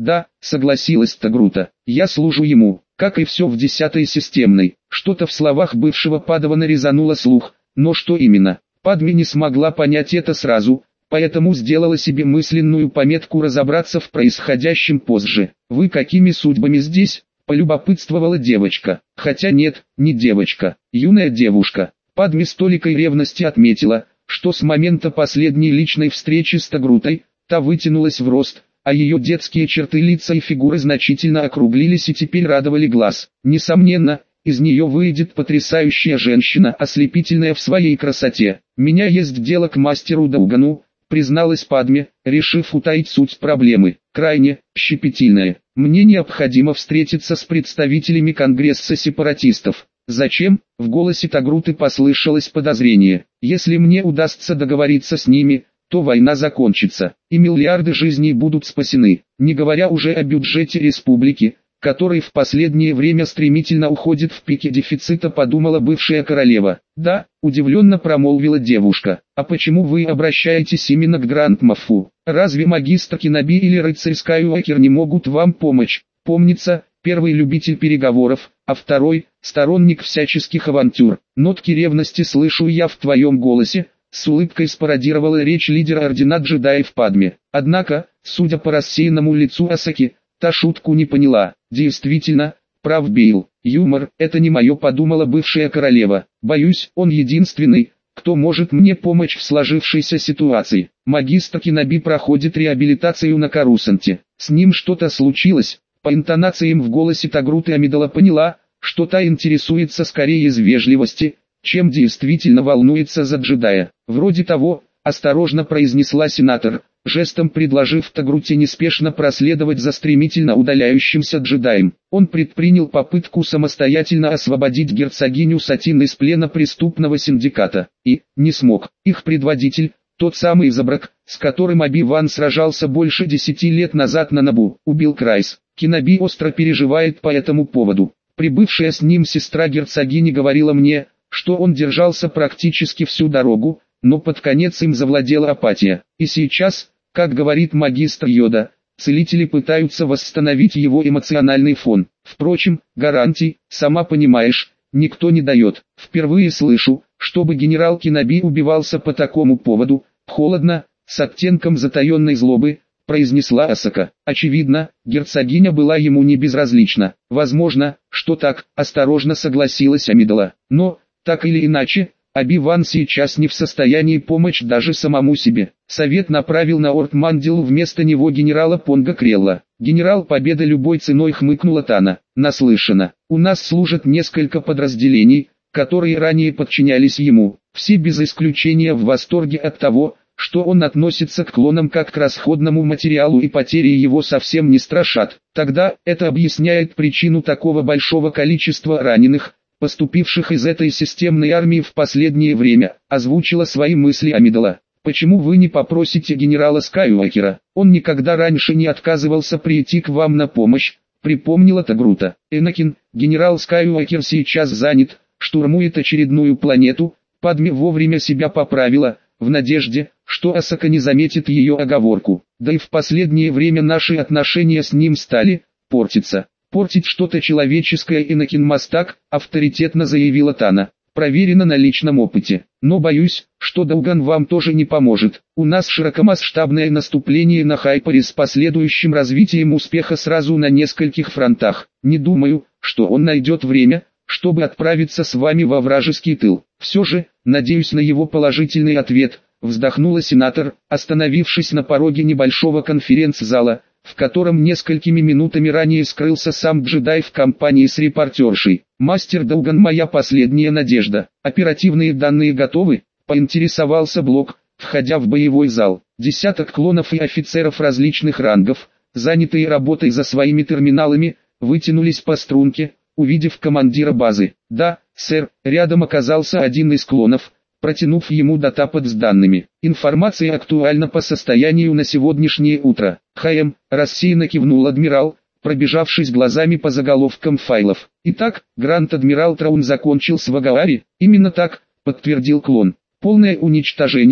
Да, согласилась Тагрута. Я служу ему, как и все в 10-й системной. Что-то в словах бывшего падавана резануло слух, но что именно? Падме не смогла понять это сразу, поэтому сделала себе мысленную пометку разобраться в происходящем позже. «Вы какими судьбами здесь?» – полюбопытствовала девочка. Хотя нет, не девочка, юная девушка. Падме с толикой ревности отметила, что с момента последней личной встречи с Тагрутой, та вытянулась в рост, а ее детские черты лица и фигуры значительно округлились и теперь радовали глаз. Несомненно, из нее выйдет потрясающая женщина, ослепительная в своей красоте. «Меня есть дело к мастеру Даугану», призналась Падме, решив утаить суть проблемы. «Крайне щепетильная. Мне необходимо встретиться с представителями Конгресса сепаратистов». «Зачем?» — в голосе Тагруты послышалось подозрение. «Если мне удастся договориться с ними, то война закончится, и миллиарды жизней будут спасены, не говоря уже о бюджете республики, который в последнее время стремительно уходит в пике дефицита», подумала бывшая королева. «Да», — удивленно промолвила девушка. «А почему вы обращаетесь именно к Грандмафу? Разве магистр Киноби или рыцарь Скайуокер не могут вам помочь? Помнится, первый любитель переговоров, а второй — сторонник всяческих авантюр. Нотки ревности слышу я в твоем голосе», — с улыбкой спародировала речь лидера ордена джедаев Падме. Однако, судя по рассеянному лицу Асаки, та шутку не поняла. «Действительно, прав Бейл, юмор — это не мое», — подумала бывшая королева. «Боюсь, он единственный, кто может мне помочь в сложившейся ситуации. Магистр Киноби проходит реабилитацию на Карусанте. С ним что-то случилось». По интонациям в голосе Тагруты Амидала поняла, что та интересуется скорее из вежливости, чем действительно волнуется за джедая. «Вроде того», — осторожно произнесла сенатор, жестом предложив Тагруте неспешно проследовать за стремительно удаляющимся джедаем. Он предпринял попытку самостоятельно освободить герцогиню Сатин из плена преступного синдиката. И не смог. Их предводитель, тот самый Забрак, с которым Оби-Ван сражался больше 10 лет назад на Набу, убил Крайс. Киноби остро переживает по этому поводу. Прибывшая с ним сестра герцогини говорила мне, что он держался практически всю дорогу, но под конец им завладела апатия. И сейчас, как говорит магистр Йода, целители пытаются восстановить его эмоциональный фон. Впрочем, гарантий, сама понимаешь, никто не дает. Впервые слышу, чтобы генерал Киноби убивался по такому поводу. Холодно, с оттенком затаенной злобы, произнесла Асака. Очевидно, герцогиня была ему не безразлична. Возможно, что так, осторожно согласилась Амидала. Но, так или иначе, Оби-Ван сейчас не в состоянии помочь даже самому себе. Совет направил на Ортмандилу вместо него генерала Понга Крелла. «Генерал Победа любой ценой», — хмыкнула Тана. «Наслышана. У нас служат несколько подразделений, которые ранее подчинялись ему. Все без исключения в восторге от того, что он относится к клонам как к расходному материалу, и потери его совсем не страшат. Тогда это объясняет причину такого большого количества раненых, поступивших из этой системной армии в последнее время», — озвучила свои мысли Амидала. «Почему вы не попросите генерала Скайуокера? Он никогда раньше не отказывался прийти к вам на помощь», — припомнила Тагрута. «Энакин, генерал Скайуокер сейчас занят, штурмует очередную планету». Падме вовремя себя поправила, в надежде, что Асака не заметит ее оговорку. «Да и в последнее время наши отношения с ним стали портиться». «Портить что-то человеческое Энакин Мастак», — авторитетно заявила Тана. «Проверено на личном опыте. Но боюсь, что Дауган вам тоже не поможет. У нас широкомасштабное наступление на Хайпере с последующим развитием успеха сразу на нескольких фронтах. Не думаю, что он найдет время, чтобы отправиться с вами во вражеский тыл. Все же, надеюсь на его положительный ответ», — вздохнула сенатор, остановившись на пороге небольшого конференц-зала, в котором несколькими минутами ранее скрылся сам джедай в компании с репортершей. «Мастер Дауган, моя последняя надежда. Оперативные данные готовы?» — поинтересовался Блок, входя в боевой зал. Десяток клонов и офицеров различных рангов, занятые работой за своими терминалами, вытянулись по струнке, увидев командира базы. «Да, сэр», рядом оказался один из клонов, протянув ему датапад с данными. «Информация актуальна по состоянию на сегодняшнее утро». «ХМ», рассеянно кивнул адмирал, пробежавшись глазами по заголовкам файлов. «Итак, Гранд-адмирал Траун закончил с Вагаари?» «Именно так», подтвердил клон. «Полное уничтожение»,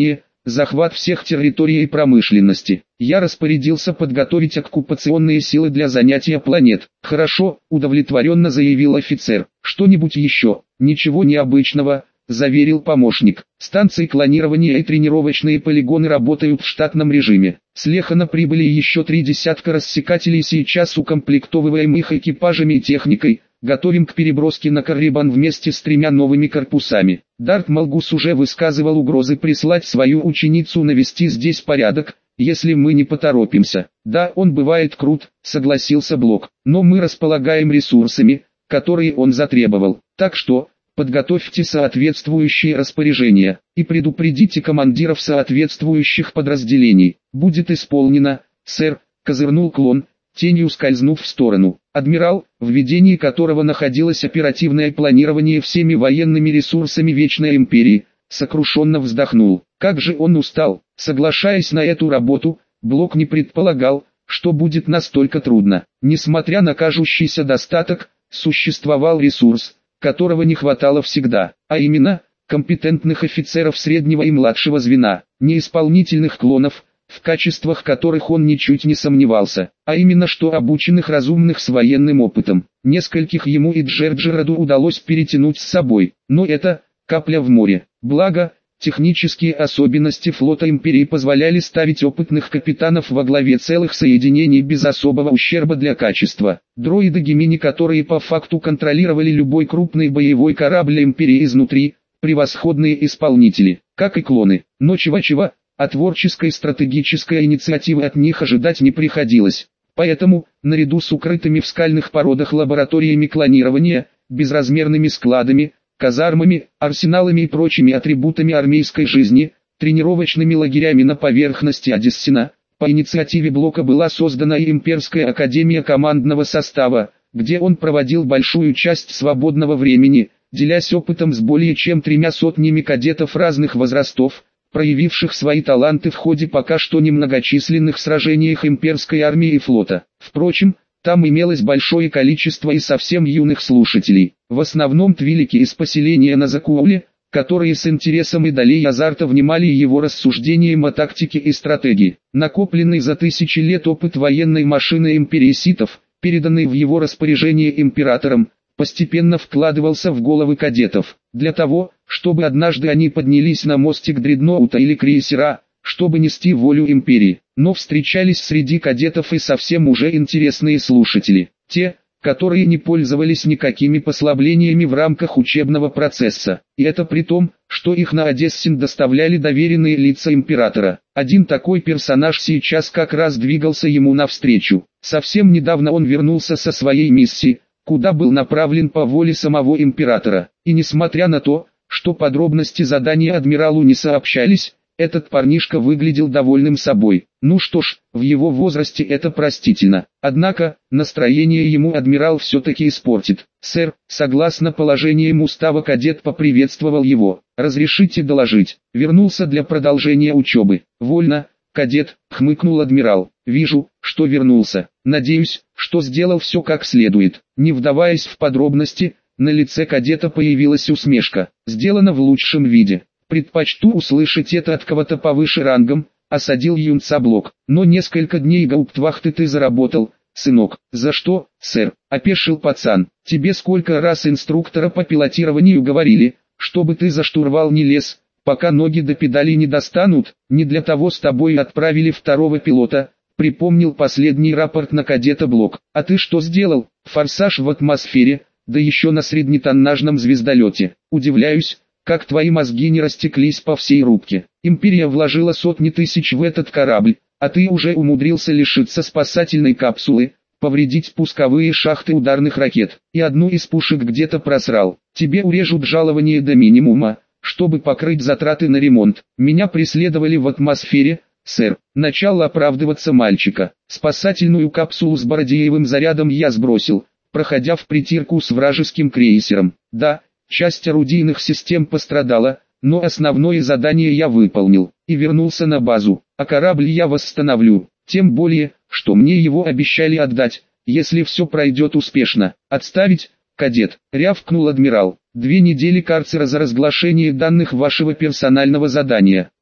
захват всех территорий и промышленности. Я распорядился подготовить оккупационные силы для занятия планет. Хорошо, удовлетворенно заявил офицер. Что-нибудь еще? Ничего необычного, заверил помощник. Станции клонирования и тренировочные полигоны работают в штатном режиме. С Лехана прибыли еще 3 десятка рассекателей, сейчас укомплектовываем их экипажами и техникой. Готовим к переброске на Каррибан вместе с 3 новыми корпусами. Дарт Малгус уже высказывал угрозы прислать свою ученицу навести здесь порядок, если мы не поторопимся. Да, он бывает крут, согласился Блок, но мы располагаем ресурсами, которые он затребовал. Так что, подготовьте соответствующие распоряжения и предупредите командиров соответствующих подразделений. Будет исполнено, сэр, козырнул клон, тенью скользнув в сторону. Адмирал, в ведении которого находилось оперативное планирование всеми военными ресурсами Вечной Империи, сокрушенно вздохнул. Как же он устал. Соглашаясь на эту работу, Блок не предполагал, что будет настолько трудно. Несмотря на кажущийся достаток, существовал ресурс, которого не хватало всегда, а именно, компетентных офицеров среднего и младшего звена, неисполнительных клонов, в качествах которых он ничуть не сомневался, а именно что обученных разумных с военным опытом. Нескольких ему и Джерджераду удалось перетянуть с собой, но это капля в море. Благо, технические особенности флота Империи позволяли ставить опытных капитанов во главе целых соединений без особого ущерба для качества. Дроиды Гемини, которые по факту контролировали любой крупный боевой корабль Империи изнутри, превосходные исполнители, как и клоны. Но чего-чего, а творческой стратегической инициативы от них ожидать не приходилось. Поэтому, наряду с укрытыми в скальных породах лабораториями клонирования, безразмерными складами, казармами, арсеналами и прочими атрибутами армейской жизни, тренировочными лагерями на поверхности Одессина, по инициативе Блока была создана и Имперская Академия командного состава, где он проводил большую часть свободного времени, делясь опытом с более чем 300 кадетов разных возрастов, проявивших свои таланты в ходе пока что немногочисленных сражениях имперской армии и флота. Впрочем, там имелось большое количество и совсем юных слушателей, в основном твилики из поселения на Закууле, которые с интересом и долей азарта внимали его рассуждениям о тактике и стратегии. Накопленный за тысячи лет опыт военной машины империи ситов, переданный в его распоряжение императором, постепенно вкладывался в головы кадетов, для того, чтобы однажды они поднялись на мостик дредноута или крейсера, чтобы нести волю империи. Но встречались среди кадетов и совсем уже интересные слушатели, те, которые не пользовались никакими послаблениями в рамках учебного процесса, и это при том, что их на Одессин доставляли доверенные лица императора. Один такой персонаж сейчас как раз двигался ему навстречу. Совсем недавно он вернулся со своей миссии, куда был направлен по воле самого императора, и несмотря на то, что подробности задания адмиралу не сообщались, этот парнишка выглядел довольным собой. Ну что ж, в его возрасте это простительно. Однако, настроение ему адмирал все-таки испортит. «Сэр, согласно положениям устава кадет поприветствовал его. Разрешите доложить?» Вернулся для продолжения учебы. «Вольно, кадет», хмыкнул адмирал. «Вижу, что вернулся. Надеюсь, что сделал все как следует». Не вдаваясь в подробности, на лице кадета появилась усмешка. «Сделано в лучшем виде. Предпочту услышать это от кого-то повыше рангом», осадил юнца Блок. «Но несколько дней гауптвахты ты заработал, сынок». «За что, сэр?» – опешил пацан. «Тебе сколько раз инструктора по пилотированию говорили, чтобы ты за штурвал не лез, пока ноги до педали не достанут? Не для того с тобой отправили второго пилота», – припомнил последний рапорт на кадета Блок. «А ты что сделал? Форсаж в атмосфере, да еще на среднетоннажном звездолете. Удивляюсь, как твои мозги не растеклись по всей рубке. Империя вложила сотни тысяч в этот корабль, а ты уже умудрился лишиться спасательной капсулы, повредить пусковые шахты ударных ракет, и одну из пушек где-то просрал. Тебе урежут жалование до минимума, чтобы покрыть затраты на ремонт. Меня преследовали в атмосфере, сэр». Начал оправдываться мальчика. «Спасательную капсулу с Бородеевым зарядом я сбросил, проходя в притирку с вражеским крейсером. Да, часть орудийных систем пострадала, но основное задание я выполнил, и вернулся на базу, а корабль я восстановлю, тем более, что мне его обещали отдать, если все пройдет успешно». «Отставить, кадет», — рявкнул адмирал. 2 недели карцера за разглашение данных вашего персонального задания.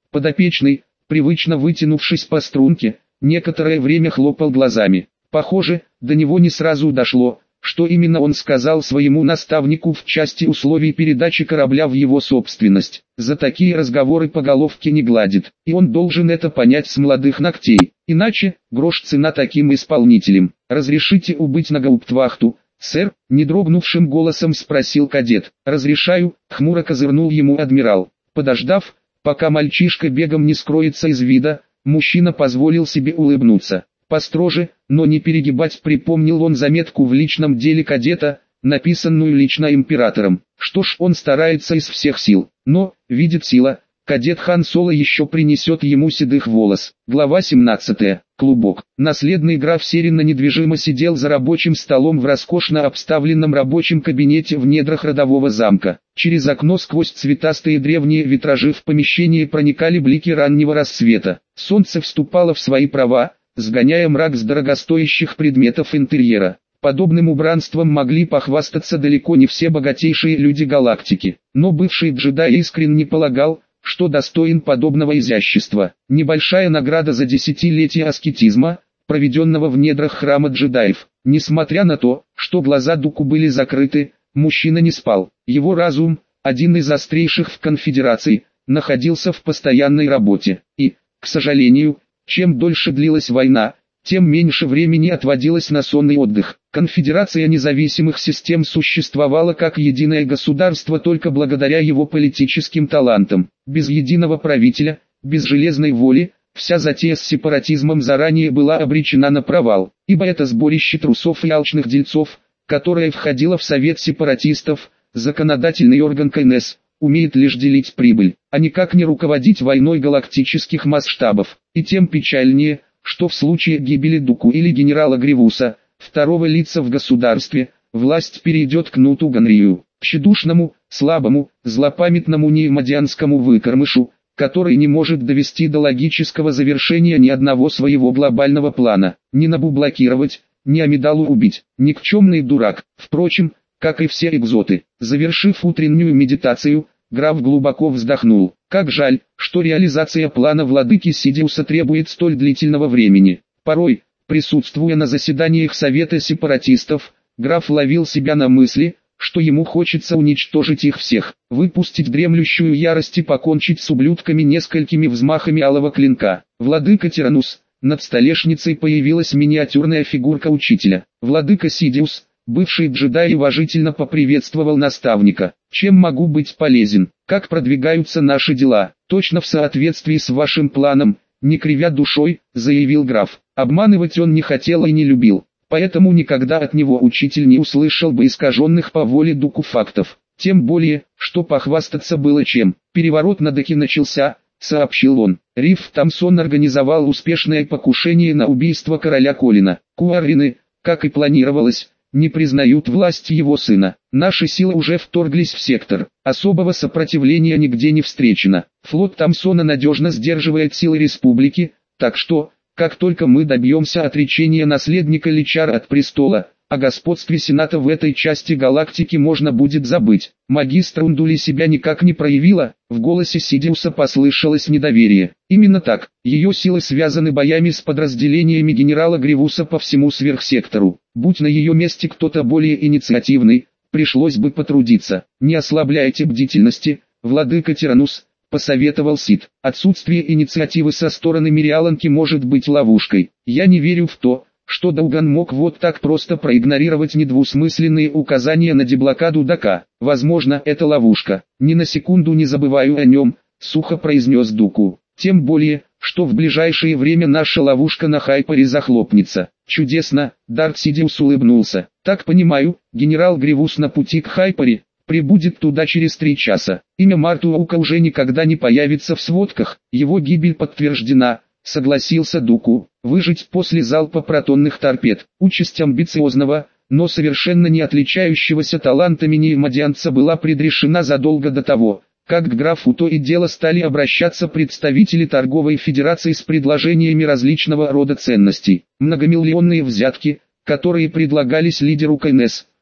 Подопечный, привычно вытянувшись по струнке, некоторое время хлопал глазами. Похоже, до него не сразу дошло, что именно он сказал своему наставнику в части условий передачи корабля в его собственность. За такие разговоры по головке не гладит, и он должен это понять с молодых ногтей. Иначе, грош цена таким исполнителям. «Разрешите убыть на гауптвахту, сэр?» — не дрогнувшим голосом спросил кадет. «Разрешаю», — хмуро козырнул ему адмирал. Подождав, пока мальчишка бегом не скроется из вида, мужчина позволил себе улыбнуться. Построже, но не перегибать, припомнил он заметку в личном деле кадета, написанную лично императором. Что ж, он старается из всех сил, но, видит сила, кадет Хан Соло еще принесет ему седых волос. Глава 17. Клубок. Наследный граф Серина недвижимо сидел за рабочим столом в роскошно обставленном рабочем кабинете в недрах родового замка. Через окно сквозь цветастые древние витражи в помещении проникали блики раннего рассвета. Солнце вступало в свои права, сгоняя мрак с дорогостоящих предметов интерьера. Подобным убранством могли похвастаться далеко не все богатейшие люди галактики, но бывший джедай искренне полагал, что достоин подобного изящества. Небольшая награда за десятилетие аскетизма, проведенного в недрах храма джедаев. Несмотря на то, что глаза Дуку были закрыты, мужчина не спал. Его разум, один из острейших в конфедерации, находился в постоянной работе. И, к сожалению, чем дольше длилась война, тем меньше времени отводилось на сонный отдых. Конфедерация независимых систем существовала как единое государство только благодаря его политическим талантам. Без единого правителя, без железной воли, вся затея с сепаратизмом заранее была обречена на провал, ибо это сборище трусов и алчных дельцов, которое входило в совет сепаратистов, законодательный орган КНС, умеет лишь делить прибыль, а никак не руководить войной галактических масштабов. И тем печальнее, что в случае гибели Дуку или генерала Гривуса, второго лица в государстве, власть перейдет к Нуту Ганрию, тщедушному, слабому, злопамятному неимадианскому выкормышу, который не может довести до логического завершения ни одного своего глобального плана, ни Набу блокировать, ни Амидалу убить, никчемный дурак. Впрочем, как и все экзоты, завершив утреннюю медитацию, граф глубоко вздохнул. Как жаль, что реализация плана владыки Сидиуса требует столь длительного времени. Порой, присутствуя на заседаниях Совета сепаратистов, граф ловил себя на мысли, что ему хочется уничтожить их всех, выпустить дремлющую ярость и покончить с ублюдками несколькими взмахами алого клинка. Владыка Тиранус, над столешницей появилась миниатюрная фигурка учителя. Владыка Сидиус, бывший джедай, уважительно поприветствовал наставника. «Чем могу быть полезен? Как продвигаются наши дела?» «Точно в соответствии с вашим планом», не кривя душой, заявил граф. Обманывать он не хотел и не любил, поэтому никогда от него учитель не услышал бы искаженных по воле Дуку фактов. Тем более, что похвастаться было чем. «Переворот на Деке начался», сообщил он. Риф Томпсон организовал успешное покушение на убийство короля Колина. Куаррины, как и планировалось, не признают власть его сына. Наши силы уже вторглись в сектор. Особого сопротивления нигде не встречено. Флот Томпсона надежно сдерживает силы республики, так что, как только мы добьемся отречения наследника Личара от престола, о господстве Сената в этой части галактики можно будет забыть. Магистр Ундули себя никак не проявила, в голосе Сидиуса послышалось недоверие. Именно так, ее силы связаны боями с подразделениями генерала Гривуса по всему сверхсектору. Будь на ее месте кто-то более инициативный, пришлось бы потрудиться. Не ослабляйте бдительности, владыка Тиранус, посоветовал Сид. Отсутствие инициативы со стороны Мириаланки может быть ловушкой. Я не верю в то, что Дауган мог вот так просто проигнорировать недвусмысленные указания на деблокаду Дака. Возможно, это ловушка. Ни на секунду не забываю о нем, сухо произнес Дуку. Тем более, что в ближайшее время наша ловушка на Хайпере захлопнется. Чудесно, Дарт Сидиус улыбнулся. Так понимаю, генерал Гривус на пути к Хайпере, прибудет туда через 3 часа. Имя Мартуаука уже никогда не появится в сводках, его гибель подтверждена, согласился Дуку. Выжить после залпа протонных торпед. Участь амбициозного, но совершенно не отличающегося талантами неимадианца была предрешена задолго до того, как к графу то и дело стали обращаться представители торговой федерации с предложениями различного рода ценностей. Многомиллионные взятки, которые предлагались лидеру КНС,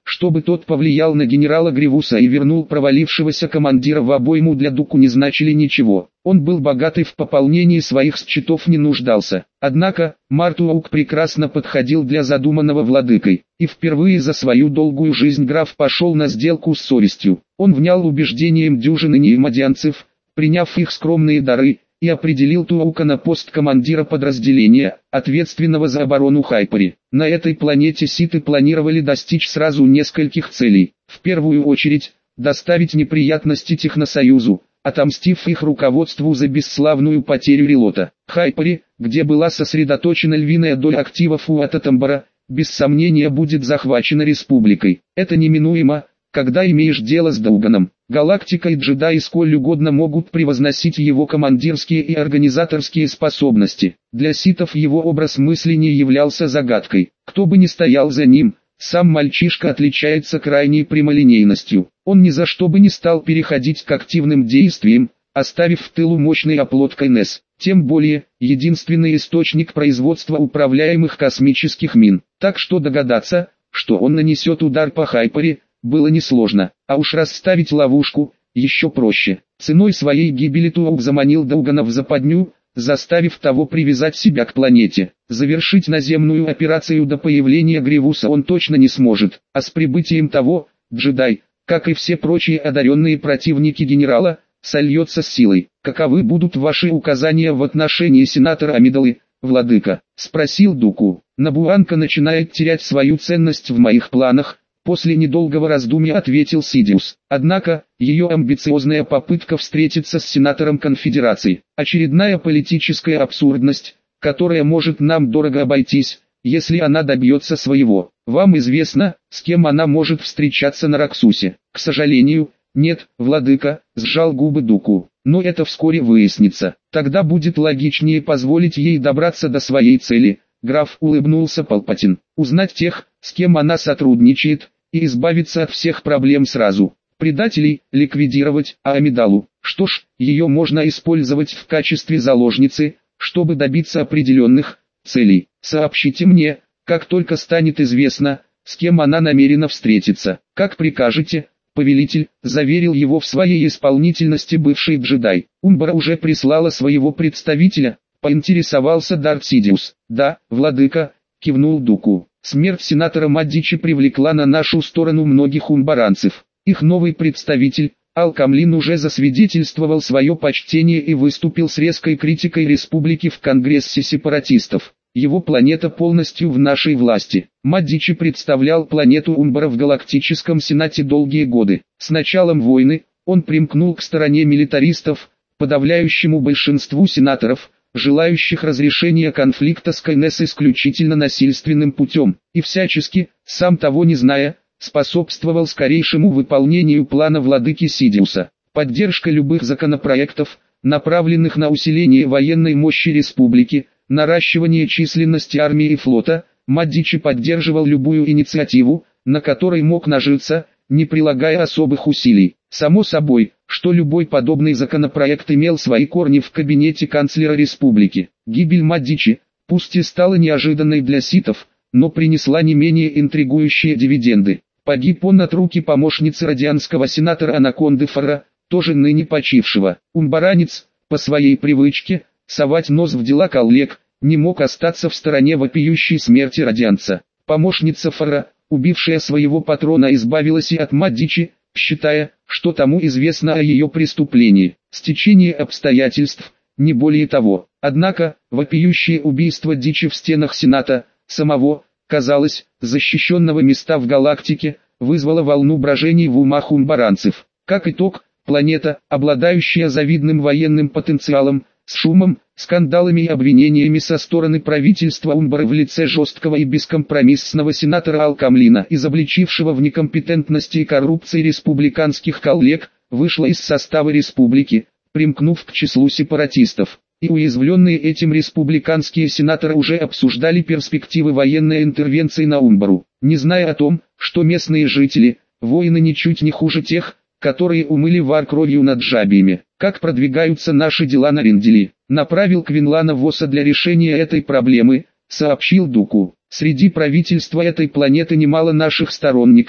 чтобы тот повлиял на генерала Гривуса и вернул провалившегося командира в обойму, для Дуку не значили ничего. Он был богат и в пополнении своих счетов не нуждался. Однако, Мартуаук прекрасно подходил для задуманного владыкой, и впервые за свою долгую жизнь граф пошел на сделку с совестью. Он внял убеждением дюжины неимадианцев, приняв их скромные дары, и определил Туаука на пост командира подразделения, ответственного за оборону Хайпари. На этой планете ситы планировали достичь сразу нескольких целей. В первую очередь, доставить неприятности Техносоюзу, отомстив их руководству за бесславную потерю Релота. Хайпари, где была сосредоточена львиная доля активов Уататамбара, без сомнения будет захвачена республикой. Это неминуемо, когда имеешь дело с Дауганом. Галактика и джедаи сколь угодно могут превозносить его командирские и организаторские способности. Для ситов его образ мысли не являлся загадкой. Кто бы ни стоял за ним, сам мальчишка отличается крайней прямолинейностью. Он ни за что бы не стал переходить к активным действиям, оставив в тылу мощный оплот КНС. Тем более, единственный источник производства управляемых космических мин. Так что догадаться, что он нанесет удар по Хайпари, было несложно, а уж расставить ловушку, еще проще. Ценой своей гибели Туаук заманил Даугана в западню, заставив того привязать себя к планете. Завершить наземную операцию до появления Гривуса он точно не сможет, а с прибытием того, джедай, как и все прочие одаренные противники генерала, сольется с силой. «Каковы будут ваши указания в отношении сенатора Амидалы, владыка?» — спросил Дуку. «Набуанка начинает терять свою ценность в моих планах», — после недолгого раздумья ответил Сидиус. Однако, ее амбициозная попытка встретиться с сенатором конфедерации, очередная политическая абсурдность, которая может нам дорого обойтись, если она добьется своего. Вам известно, с кем она может встречаться на Раксусе? К сожалению, нет, владыка, сжал губы Дуку. Но это вскоре выяснится. Тогда будет логичнее позволить ей добраться до своей цели. Граф улыбнулся Палпатин. Узнать тех, с кем она сотрудничает, и избавиться от всех проблем сразу. Предателей ликвидировать, а Амидалу, что ж, ее можно использовать в качестве заложницы, чтобы добиться определенных целей. Сообщите мне, как только станет известно, с кем она намерена встретиться. Как прикажете, повелитель, заверил его в своей исполнительности бывший джедай. Умбара уже прислала своего представителя, поинтересовался Дарт Сидиус. Да, владыка, кивнул Дуку. Смерть сенатора Мадичи привлекла на нашу сторону многих умбаранцев. Их новый представитель, Алкамлин, уже засвидетельствовал свое почтение и выступил с резкой критикой республики в Конгрессе сепаратистов. Его планета полностью в нашей власти. Мадичи представлял планету Умбара в Галактическом Сенате долгие годы. С началом войны, он примкнул к стороне милитаристов, подавляющему большинству сенаторов, желающих разрешения конфликта с КНС исключительно насильственным путем, и всячески, сам того не зная, способствовал скорейшему выполнению плана владыки Сидиуса. Поддержка любых законопроектов, направленных на усиление военной мощи республики, наращивание численности армии и флота. Мадичи поддерживал любую инициативу, на которой мог нажиться, не прилагая особых усилий. Само собой, что любой подобный законопроект имел свои корни в кабинете канцлера республики. Гибель Мадичи, пусть и стала неожиданной для ситов, но принесла не менее интригующие дивиденды. Погиб он от руки помощницы радианского сенатора Анаконды Фара, тоже ныне почившего. Умбаранец, по своей привычке, совать нос в дела коллег, не мог остаться в стороне вопиющей смерти радианца. Помощница Фара, убившая своего патрона, избавилась и от Мадичи, считая, что тому известно о ее преступлении. Стечение обстоятельств, не более того. Однако, вопиющее убийство Дичи в стенах Сената, самого, казалось, защищенного места в галактике, вызвало волну брожений в умах умбаранцев. Как итог, планета, обладающая завидным военным потенциалом, с шумом, скандалами и обвинениями со стороны правительства Умбары в лице жесткого и бескомпромиссного сенатора Алкамлина, изобличившего в некомпетентности и коррупции республиканских коллег, вышла из состава республики, примкнув к числу сепаратистов. И уязвленные этим республиканские сенаторы уже обсуждали перспективы военной интервенции на Умбару, не зная о том, что местные жители, воины ничуть не хуже тех, которые умыли вар кровью над жабиями. Как продвигаются наши дела на Ринделе? Направил Квинлана Восса для решения этой проблемы, сообщил Дуку. Среди правительства этой планеты немало наших сторонников,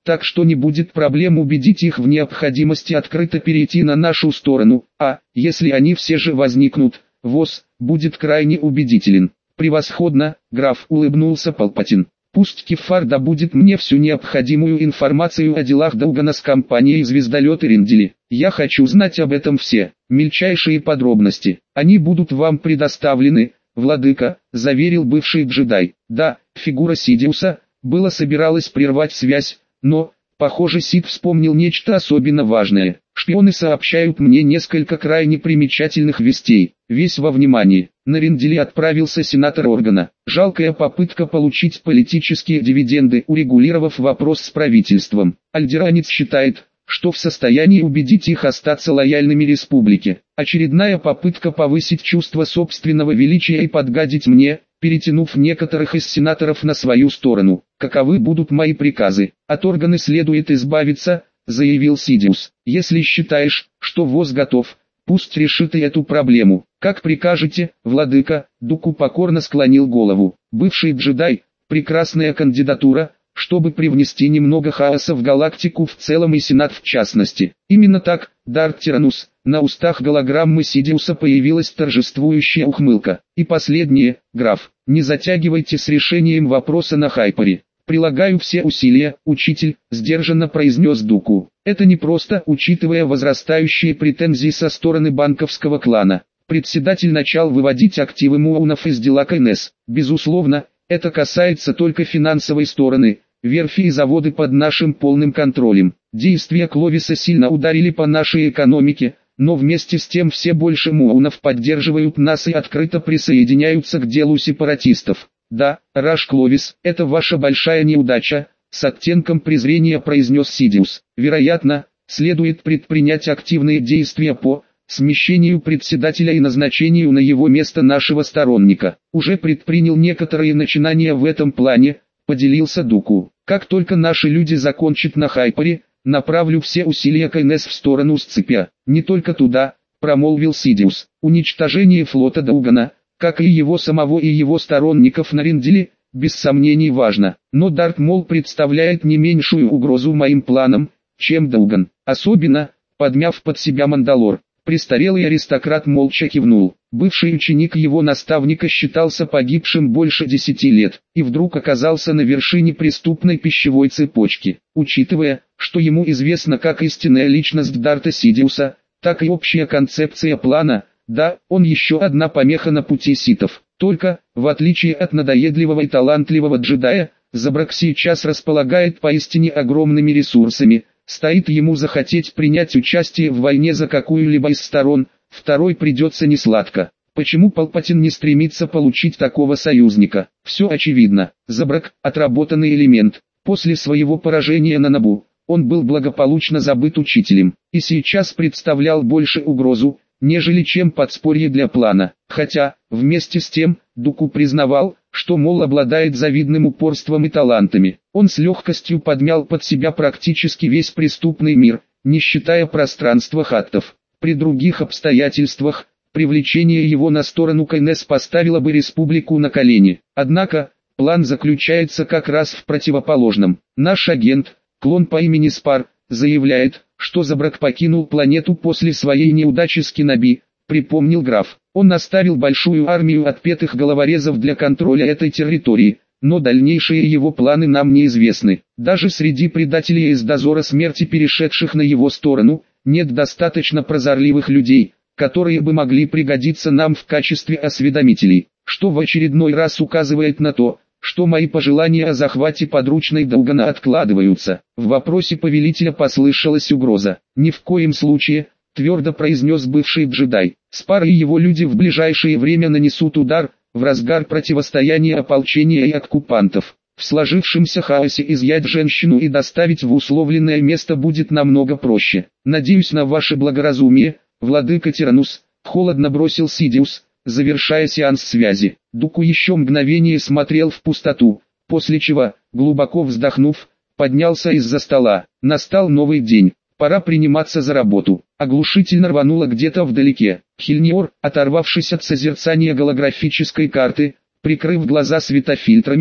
так что не будет проблем убедить их в необходимости открыто перейти на нашу сторону, а, если они все же возникнут, ВОЗ будет крайне убедителен. Превосходно, граф, улыбнулся Палпатин. Пусть Кефар добудет мне всю необходимую информацию о делах Даугана с компанией звездолеты Рендели. Я хочу знать об этом все, мельчайшие подробности. Они будут вам предоставлены, владыка, заверил бывший джедай. Да, фигура Сидиуса было собиралась прервать связь, но, похоже, Сид вспомнил нечто особенно важное. Шпионы сообщают мне несколько крайне примечательных вестей. Весь во внимании. На Ренделе отправился сенатор Органа. Жалкая попытка получить политические дивиденды, урегулировав вопрос с правительством. Альдеранец считает, что в состоянии убедить их остаться лояльными республике. Очередная попытка повысить чувство собственного величия и подгадить мне, перетянув некоторых из сенаторов на свою сторону. Каковы будут мои приказы? От Органа следует избавиться, заявил Сидиус. Если считаешь, что ВОЗ готов, пусть решит и эту проблему. Как прикажете, владыка. Дуку покорно склонил голову. Бывший джедай, прекрасная кандидатура, чтобы привнести немного хаоса в галактику в целом и Сенат в частности. Именно так, Дарт Тиранус. На устах голограммы Сидиуса появилась торжествующая ухмылка. И последнее, граф, не затягивайте с решением вопроса на Хайпере. Прилагаю все усилия, учитель, сдержанно произнес Дуку. Это не просто, учитывая возрастающие претензии со стороны банковского клана. Председатель начал выводить активы Муаунов из дела КНС. Безусловно, это касается только финансовой стороны. Верфи и заводы под нашим полным контролем. Действия Кловиса сильно ударили по нашей экономике, но вместе с тем все больше Муаунов поддерживают нас и открыто присоединяются к делу сепаратистов. Да, Раш Кловис, это ваша большая неудача, с оттенком презрения произнес Сидиус. Вероятно, следует предпринять активные действия по смещению председателя и назначению на его место нашего сторонника. Уже предпринял некоторые начинания в этом плане, поделился Дуку. Как только наши люди закончат на Хайпере, направлю все усилия КНС в сторону Сципиа. Не только туда, промолвил Сидиус. Уничтожение флота Даугана, как и его самого и его сторонников на Ренделе, без сомнений важно. Но Дарт Мол представляет не меньшую угрозу моим планам, чем Дауган. Особенно, подмяв под себя Мандалор. Престарелый аристократ молча кивнул. Бывший ученик его наставника считался погибшим больше 10 лет, и вдруг оказался на вершине преступной пищевой цепочки. Учитывая, что ему известно как истинная личность Дарта Сидиуса, так и общая концепция плана, да, он еще одна помеха на пути ситов. Только, в отличие от надоедливого и талантливого джедая, Забрак сейчас располагает поистине огромными ресурсами. Стоит ему захотеть принять участие в войне за какую-либо из сторон, второй придется несладко. Почему Палпатин не стремится получить такого союзника? Все очевидно. Забрак – отработанный элемент. После своего поражения на Набу, он был благополучно забыт учителем, и сейчас представлял больше угрозу, нежели чем подспорье для плана. Хотя, вместе с тем, Дуку признавал, что Мол обладает завидным упорством и талантами. Он с легкостью подмял под себя практически весь преступный мир, не считая пространства хаттов. При других обстоятельствах, привлечение его на сторону КНС поставило бы республику на колени. Однако, план заключается как раз в противоположном. Наш агент, клон по имени Спар, заявляет, что Забрак покинул планету после своей неудачи с Киноби, припомнил граф. Он оставил большую армию отпетых головорезов для контроля этой территории, но дальнейшие его планы нам неизвестны. Даже среди предателей из дозора смерти, перешедших на его сторону, нет достаточно прозорливых людей, которые бы могли пригодиться нам в качестве осведомителей, что в очередной раз указывает на то, что мои пожелания о захвате подручной Даугана откладываются. В вопросе повелителя послышалась угроза. Ни в коем случае, твердо произнес бывший джедай. Спар и его люди в ближайшее время нанесут удар, в разгар противостояния ополчения и оккупантов. В сложившемся хаосе изъять женщину и доставить в условленное место будет намного проще. Надеюсь на ваше благоразумие, владыка Тиранус, холодно бросил Сидиус, завершая сеанс связи. Дуку еще мгновение смотрел в пустоту, после чего, глубоко вздохнув, поднялся из-за стола. Настал новый день. Пора приниматься за работу. Оглушительно рвануло где-то вдалеке. Хильниор, оторвавшись от созерцания голографической карты, прикрыв глаза светофильтрами,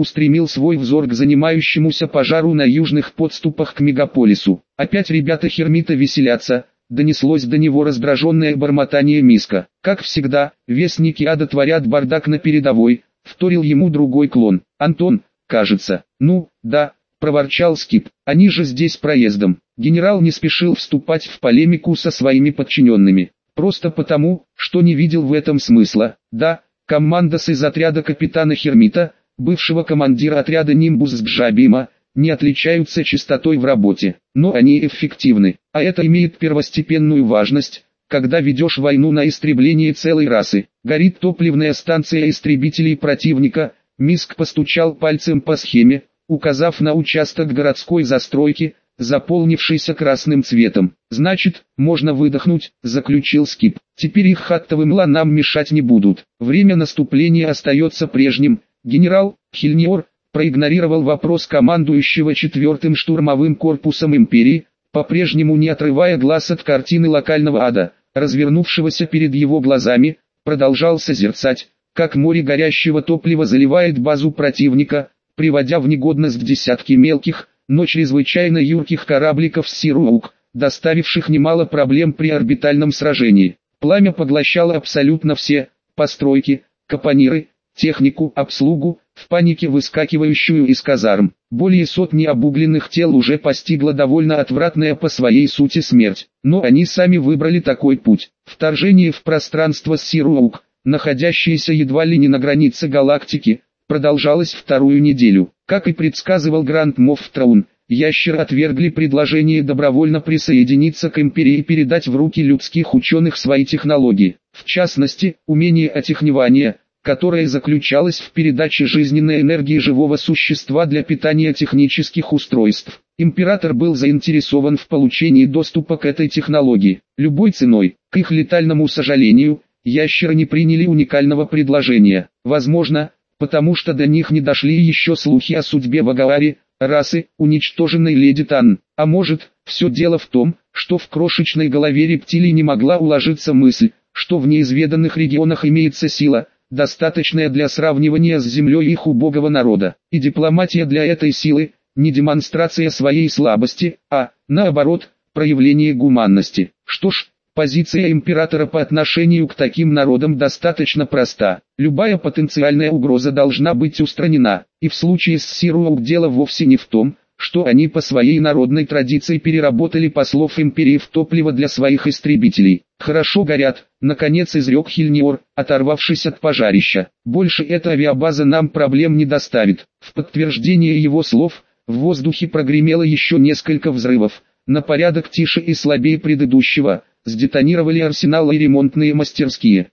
устремил свой взор к занимающемуся пожару на южных подступах к мегаполису. «Опять ребята Хермита веселятся», — донеслось до него раздраженное бормотание Миска. «Как всегда, вестники ада творят бардак на передовой», — вторил ему другой клон. «Антон, кажется». «Ну, да», — проворчал Скип, — «они же здесь проездом». Генерал не спешил вступать в полемику со своими подчиненными. Просто потому, что не видел в этом смысла. Да, командос из отряда капитана Хермита, бывшего командира отряда Нимбус с Джабима, не отличаются чистотой в работе, но они эффективны, а это имеет первостепенную важность, когда ведешь войну на истребление целой расы. Горит топливная станция истребителей противника, Миск постучал пальцем по схеме, указав на участок городской застройки, заполнившийся красным цветом. «Значит, можно выдохнуть», — заключил Скип. «Теперь их хаттовым ланам мешать не будут. Время наступления остается прежним». Генерал Хильниор проигнорировал вопрос командующего 4-м штурмовым корпусом империи, по-прежнему не отрывая глаз от картины локального ада, развернувшегося перед его глазами, продолжал созерцать, как море горящего топлива заливает базу противника, приводя в негодность десятки мелких, но чрезвычайно юрких корабликов Сируук, доставивших немало проблем при орбитальном сражении. Пламя поглощало абсолютно все постройки, капониры, технику, обслугу, в панике выскакивающую из казарм. Более сотни обугленных тел уже постигла довольно отвратная по своей сути смерть. Но они сами выбрали такой путь. Вторжение в пространство Сируук, находящееся едва ли не на границе галактики, продолжалось вторую неделю. Как и предсказывал Гранд Мофф Траун, ящеры отвергли предложение добровольно присоединиться к империи и передать в руки людских ученых свои технологии. В частности, умение отехневания, которое заключалось в передаче жизненной энергии живого существа для питания технических устройств. Император был заинтересован в получении доступа к этой технологии. Любой ценой, к их летальному сожалению, ящеры не приняли уникального предложения. Возможно, потому что до них не дошли еще слухи о судьбе Вагаари, расы, уничтоженной леди Тан. А может, все дело в том, что в крошечной голове рептилий не могла уложиться мысль, что в неизведанных регионах имеется сила, достаточная для сравнивания с землей их убогого народа. И дипломатия для этой силы, не демонстрация своей слабости, а, наоборот, проявление гуманности. Что ж, позиция императора по отношению к таким народам достаточно проста. Любая потенциальная угроза должна быть устранена, и в случае с Сируук дело вовсе не в том, что они по своей народной традиции переработали послов империи в топливо для своих истребителей. «Хорошо горят», — наконец изрек Хильниор, оторвавшись от пожарища. «Больше эта авиабаза нам проблем не доставит». В подтверждение его слов, в воздухе прогремело еще несколько взрывов, на порядок тише и слабее предыдущего. Сдетонировали арсеналы и ремонтные мастерские.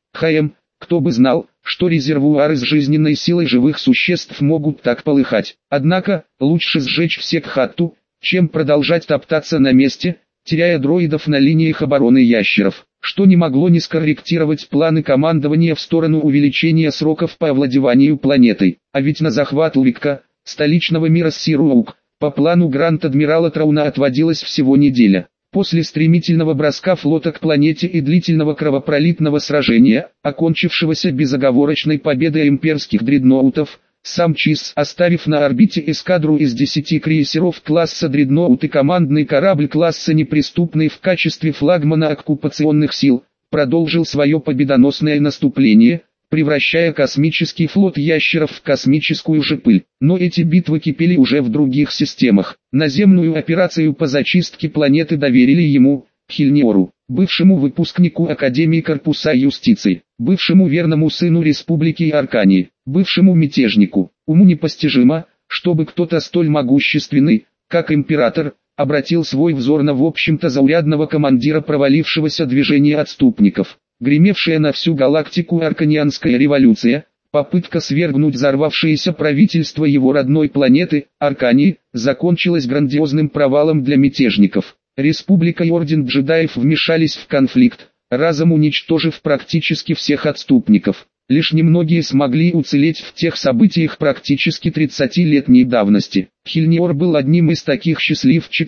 Кто бы знал, что резервуары с жизненной силой живых существ могут так полыхать. Однако, лучше сжечь все к хатту, чем продолжать топтаться на месте, теряя дроидов на линиях обороны ящеров, что не могло не скорректировать планы командования в сторону увеличения сроков по овладеванию планетой. А ведь на захват Лвикка, столичного мира Сируук, по плану Гранд-адмирала Трауна отводилась всего неделя. После стремительного броска флота к планете и длительного кровопролитного сражения, окончившегося безоговорочной победой имперских дредноутов, сам Чиз, оставив на орбите эскадру из 10 крейсеров класса дредноут и командный корабль класса неприступный в качестве флагмана оккупационных сил, продолжил свое победоносное наступление, превращая космический флот ящеров в космическую же пыль. Но эти битвы кипели уже в других системах. Наземную операцию по зачистке планеты доверили ему, Хильниору, бывшему выпускнику Академии Корпуса Юстиции, бывшему верному сыну Республики Аркании, бывшему мятежнику. Уму непостижимо, чтобы кто-то столь могущественный, как император, обратил свой взор на в общем-то заурядного командира провалившегося движения отступников. Гремевшая на всю галактику Арканианская революция, попытка свергнуть взорвавшееся правительство его родной планеты, Аркании, закончилась грандиозным провалом для мятежников. Республика и Орден джедаев вмешались в конфликт, разом уничтожив практически всех отступников. Лишь немногие смогли уцелеть в тех событиях практически 30-летней давности. Хильниор был одним из таких счастливчиков,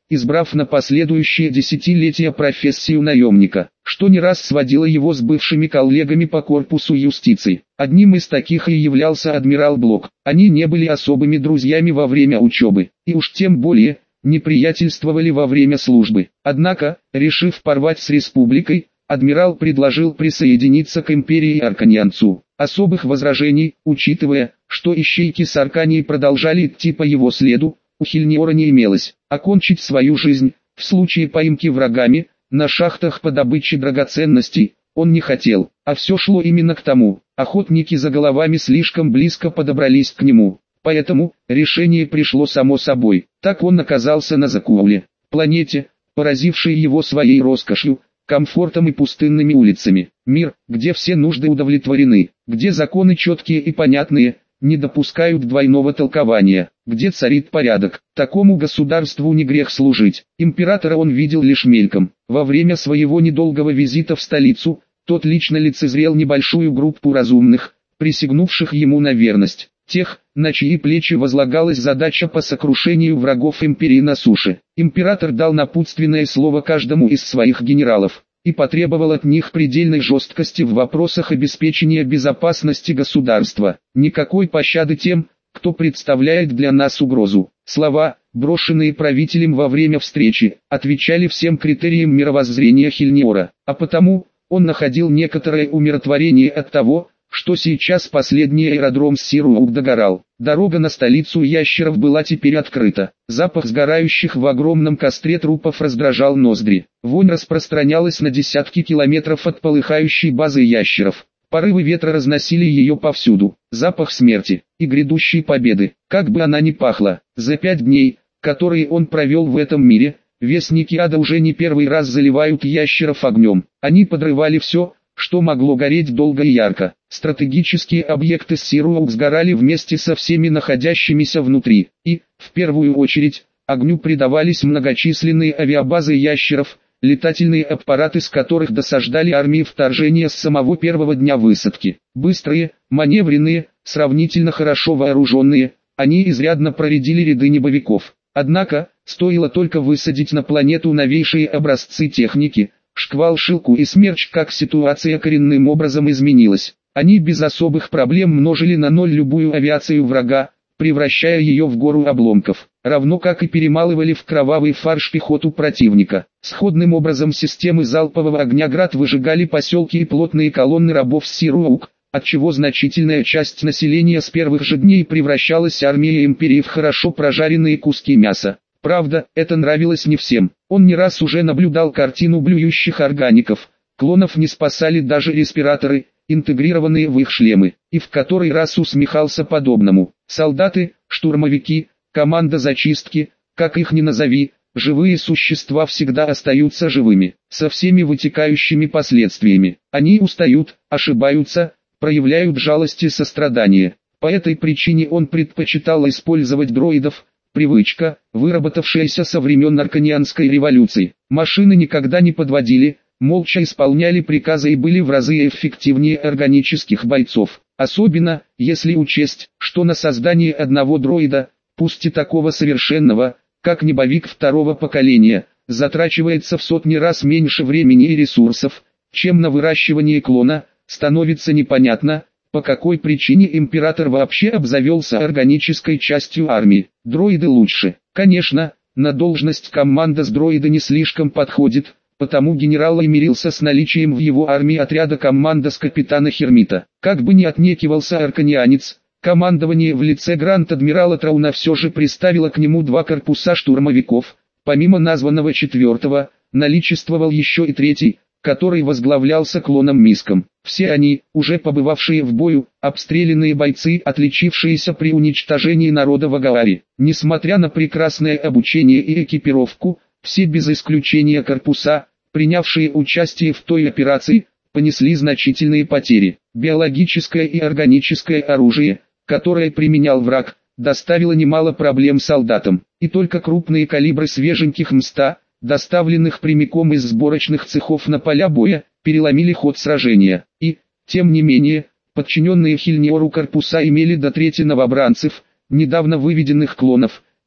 избрав на последующие десятилетия профессию наемника, что не раз сводило его с бывшими коллегами по корпусу юстиции. Одним из таких и являлся адмирал Блок. Они не были особыми друзьями во время учебы, и уж тем более не приятельствовали во время службы. Однако, решив порвать с республикой, адмирал предложил присоединиться к империи Арканианцу. Особых возражений, учитывая, что ищейки с Аркании продолжали идти по его следу, у Хильниора не имелось. Окончить свою жизнь, в случае поимки врагами, на шахтах по добыче драгоценностей, он не хотел, а все шло именно к тому. Охотники за головами слишком близко подобрались к нему, поэтому решение пришло само собой. Так он оказался на Закууле, планете, поразившей его своей роскошью, комфортом и пустынными улицами. Мир, где все нужды удовлетворены, где законы четкие и понятные, не допускают двойного толкования, где царит порядок. Такому государству не грех служить. Императора он видел лишь мельком. Во время своего недолгого визита в столицу, тот лично лицезрел небольшую группу разумных, присягнувших ему на верность. Тех, на чьи плечи возлагалась задача по сокрушению врагов империи на суше. Император дал напутственное слово каждому из своих генералов и потребовал от них предельной жесткости в вопросах обеспечения безопасности государства. Никакой пощады тем, кто представляет для нас угрозу. Слова, брошенные правителем во время встречи, отвечали всем критериям мировоззрения Хильниора, а потому, он находил некоторое умиротворение от того, что сейчас последний аэродром Сируук догорал. Дорога на столицу ящеров была теперь открыта. Запах сгорающих в огромном костре трупов раздражал ноздри. Вонь распространялась на десятки километров от полыхающей базы ящеров. Порывы ветра разносили ее повсюду. Запах смерти и грядущей победы. Как бы она ни пахла, за 5 дней, которые он провел в этом мире, вестники ада уже не первый раз заливают ящеров огнем. Они подрывали все, что могло гореть долго и ярко. Стратегические объекты Сируук сгорали вместе со всеми находящимися внутри, и, в первую очередь, огню предавались многочисленные авиабазы ящеров, летательные аппараты с которых досаждали армии вторжения с самого первого дня высадки. Быстрые, маневренные, сравнительно хорошо вооруженные, они изрядно проредили ряды небовиков. Однако, стоило только высадить на планету новейшие образцы техники, Шквал, Шилку и Смерч, как ситуация коренным образом изменилась. Они без особых проблем множили на ноль любую авиацию врага, превращая ее в гору обломков, равно как и перемалывали в кровавый фарш пехоту противника. Сходным образом системы залпового огня Град выжигали поселки и плотные колонны рабов Сируук, отчего значительная часть населения с первых же дней превращалась армией империи в хорошо прожаренные куски мяса. Правда, это нравилось не всем. Он не раз уже наблюдал картину блюющих органиков. Клонов не спасали даже респираторы, интегрированные в их шлемы, и в который раз усмехался подобному. Солдаты, штурмовики, команда зачистки, как их ни назови, живые существа всегда остаются живыми, со всеми вытекающими последствиями. Они устают, ошибаются, проявляют жалость и сострадание. По этой причине он предпочитал использовать дроидов, привычка, выработавшаяся со времен Арканианской революции. Машины никогда не подводили, молча исполняли приказы и были в разы эффективнее органических бойцов. Особенно, если учесть, что на создание одного дроида, пусть и такого совершенного, как небовик второго поколения, затрачивается в сотни раз меньше времени и ресурсов, чем на выращивание клона. Становится непонятно, по какой причине император вообще обзавелся органической частью армии. Дроиды лучше. Конечно, на должность командос дроида не слишком подходит, потому генерал и мирился с наличием в его армии отряда командос капитана Хермита. Как бы ни отнекивался арканианец, командование в лице гранд-адмирала Трауна все же приставило к нему 2 корпуса штурмовиков. Помимо названного 4-го, наличествовал еще и 3-й, который возглавлялся клоном Миском. Все они, уже побывавшие в бою, обстрелянные бойцы, отличившиеся при уничтожении народа Вагаари. Несмотря на прекрасное обучение и экипировку, все без исключения корпуса, принявшие участие в той операции, понесли значительные потери. Биологическое и органическое оружие, которое применял враг, доставило немало проблем солдатам, и только крупные калибры свеженьких МС-100, доставленных прямиком из сборочных цехов на поля боя, переломили ход сражения. И, тем не менее, подчиненные Хильниору корпуса имели до трети новобранцев, недавно выведенных клонов,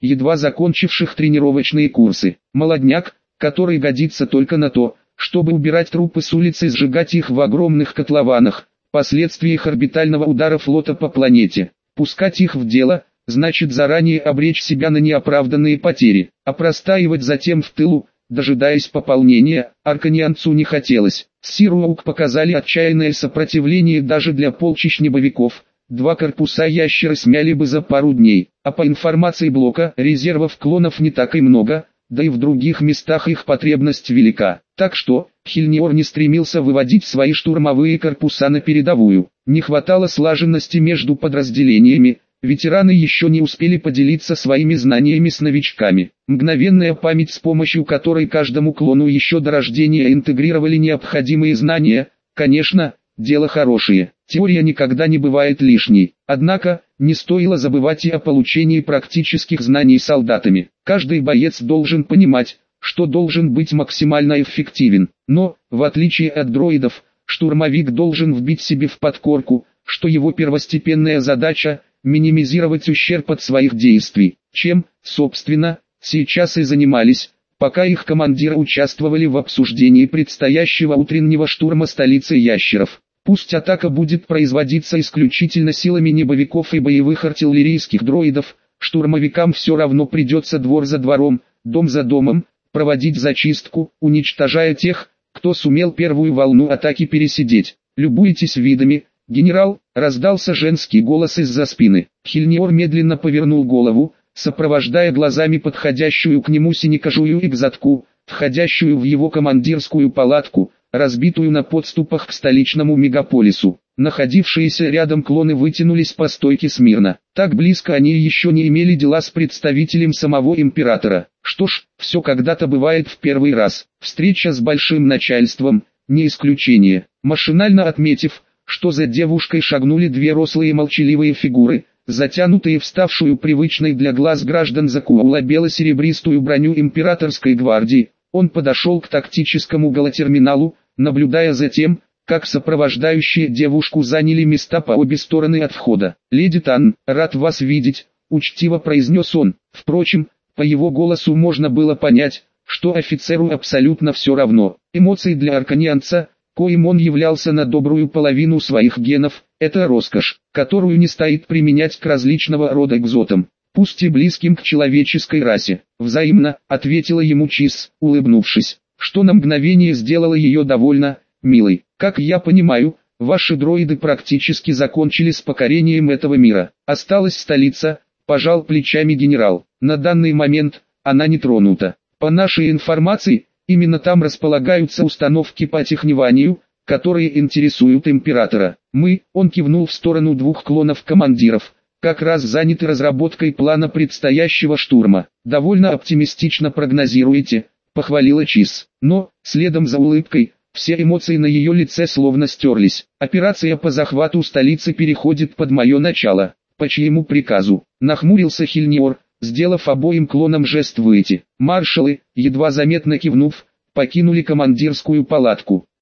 едва закончивших тренировочные курсы. Молодняк, который годится только на то, чтобы убирать трупы с улицы и сжигать их в огромных котлованах, последствиях орбитального удара флота по планете. Пускать их в дело, значит заранее обречь себя на неоправданные потери, а простаивать затем в тылу, дожидаясь пополнения, арканианцу не хотелось. Сируаук показали отчаянное сопротивление даже для полчищ небовиков. 2 корпуса ящеры смяли бы за пару дней, а по информации блока резервов клонов не так и много, да и в других местах их потребность велика. Так что, Хильниор не стремился выводить свои штурмовые корпуса на передовую. Не хватало слаженности между подразделениями, ветераны еще не успели поделиться своими знаниями с новичками. Мгновенная память, с помощью которой каждому клону еще до рождения интегрировали необходимые знания, конечно, дело хорошее. Теория никогда не бывает лишней. Однако, не стоило забывать и о получении практических знаний солдатами. Каждый боец должен понимать, что должен быть максимально эффективен. Но, в отличие от дроидов, штурмовик должен вбить себе в подкорку, что его первостепенная задача – минимизировать ущерб от своих действий, чем, собственно, сейчас и занимались, пока их командиры участвовали в обсуждении предстоящего утреннего штурма столицы ящеров. Пусть атака будет производиться исключительно силами небовиков и боевых артиллерийских дроидов, штурмовикам все равно придется двор за двором, дом за домом, проводить зачистку, уничтожая тех, кто сумел первую волну атаки пересидеть. Любуйтесь видами, генерал, раздался женский голос из-за спины. Хильниор медленно повернул голову, сопровождая глазами подходящую к нему синекожую экзотку, входящую в его командирскую палатку, разбитую на подступах к столичному мегаполису. Находившиеся рядом клоны вытянулись по стойке смирно. Так близко они еще не имели дела с представителем самого императора. Что ж, все когда-то бывает в первый раз. Встреча с большим начальством – не исключение. Машинально отметив, что за девушкой шагнули 2 рослые молчаливые фигуры, затянутые в ставшую привычной для глаз граждан Закуула бело-серебристую броню императорской гвардии, он подошел к тактическому голотерминалу, наблюдая за тем, как сопровождающие девушку заняли места по обе стороны от входа. «Леди Тан, рад вас видеть», — учтиво произнес он. Впрочем, по его голосу можно было понять, что офицеру абсолютно все равно. Эмоции для арканианца, коим он являлся на добрую половину своих генов, это роскошь, которую не стоит применять к различного рода экзотам, пусть и близким к человеческой расе. «Взаимно», — ответила ему Чиз, улыбнувшись, что на мгновение сделало ее довольно милой. «Как я понимаю, ваши дроиды практически закончили с покорением этого мира. Осталась столица», — пожал плечами генерал. «На данный момент она не тронута. По нашей информации, именно там располагаются установки по технованию, которые интересуют императора. Мы», — он кивнул в сторону 2 клонов-командиров, «как раз заняты разработкой плана предстоящего штурма. Довольно оптимистично прогнозируете», — похвалила Чиз. Но, следом за улыбкой, все эмоции на ее лице словно стерлись. «Операция по захвату столицы переходит под мое начало. По чьему приказу?» — нахмурился Хильниор, сделав обоим клонам жест выйти. Маршалы, едва заметно кивнув, покинули командирскую палатку.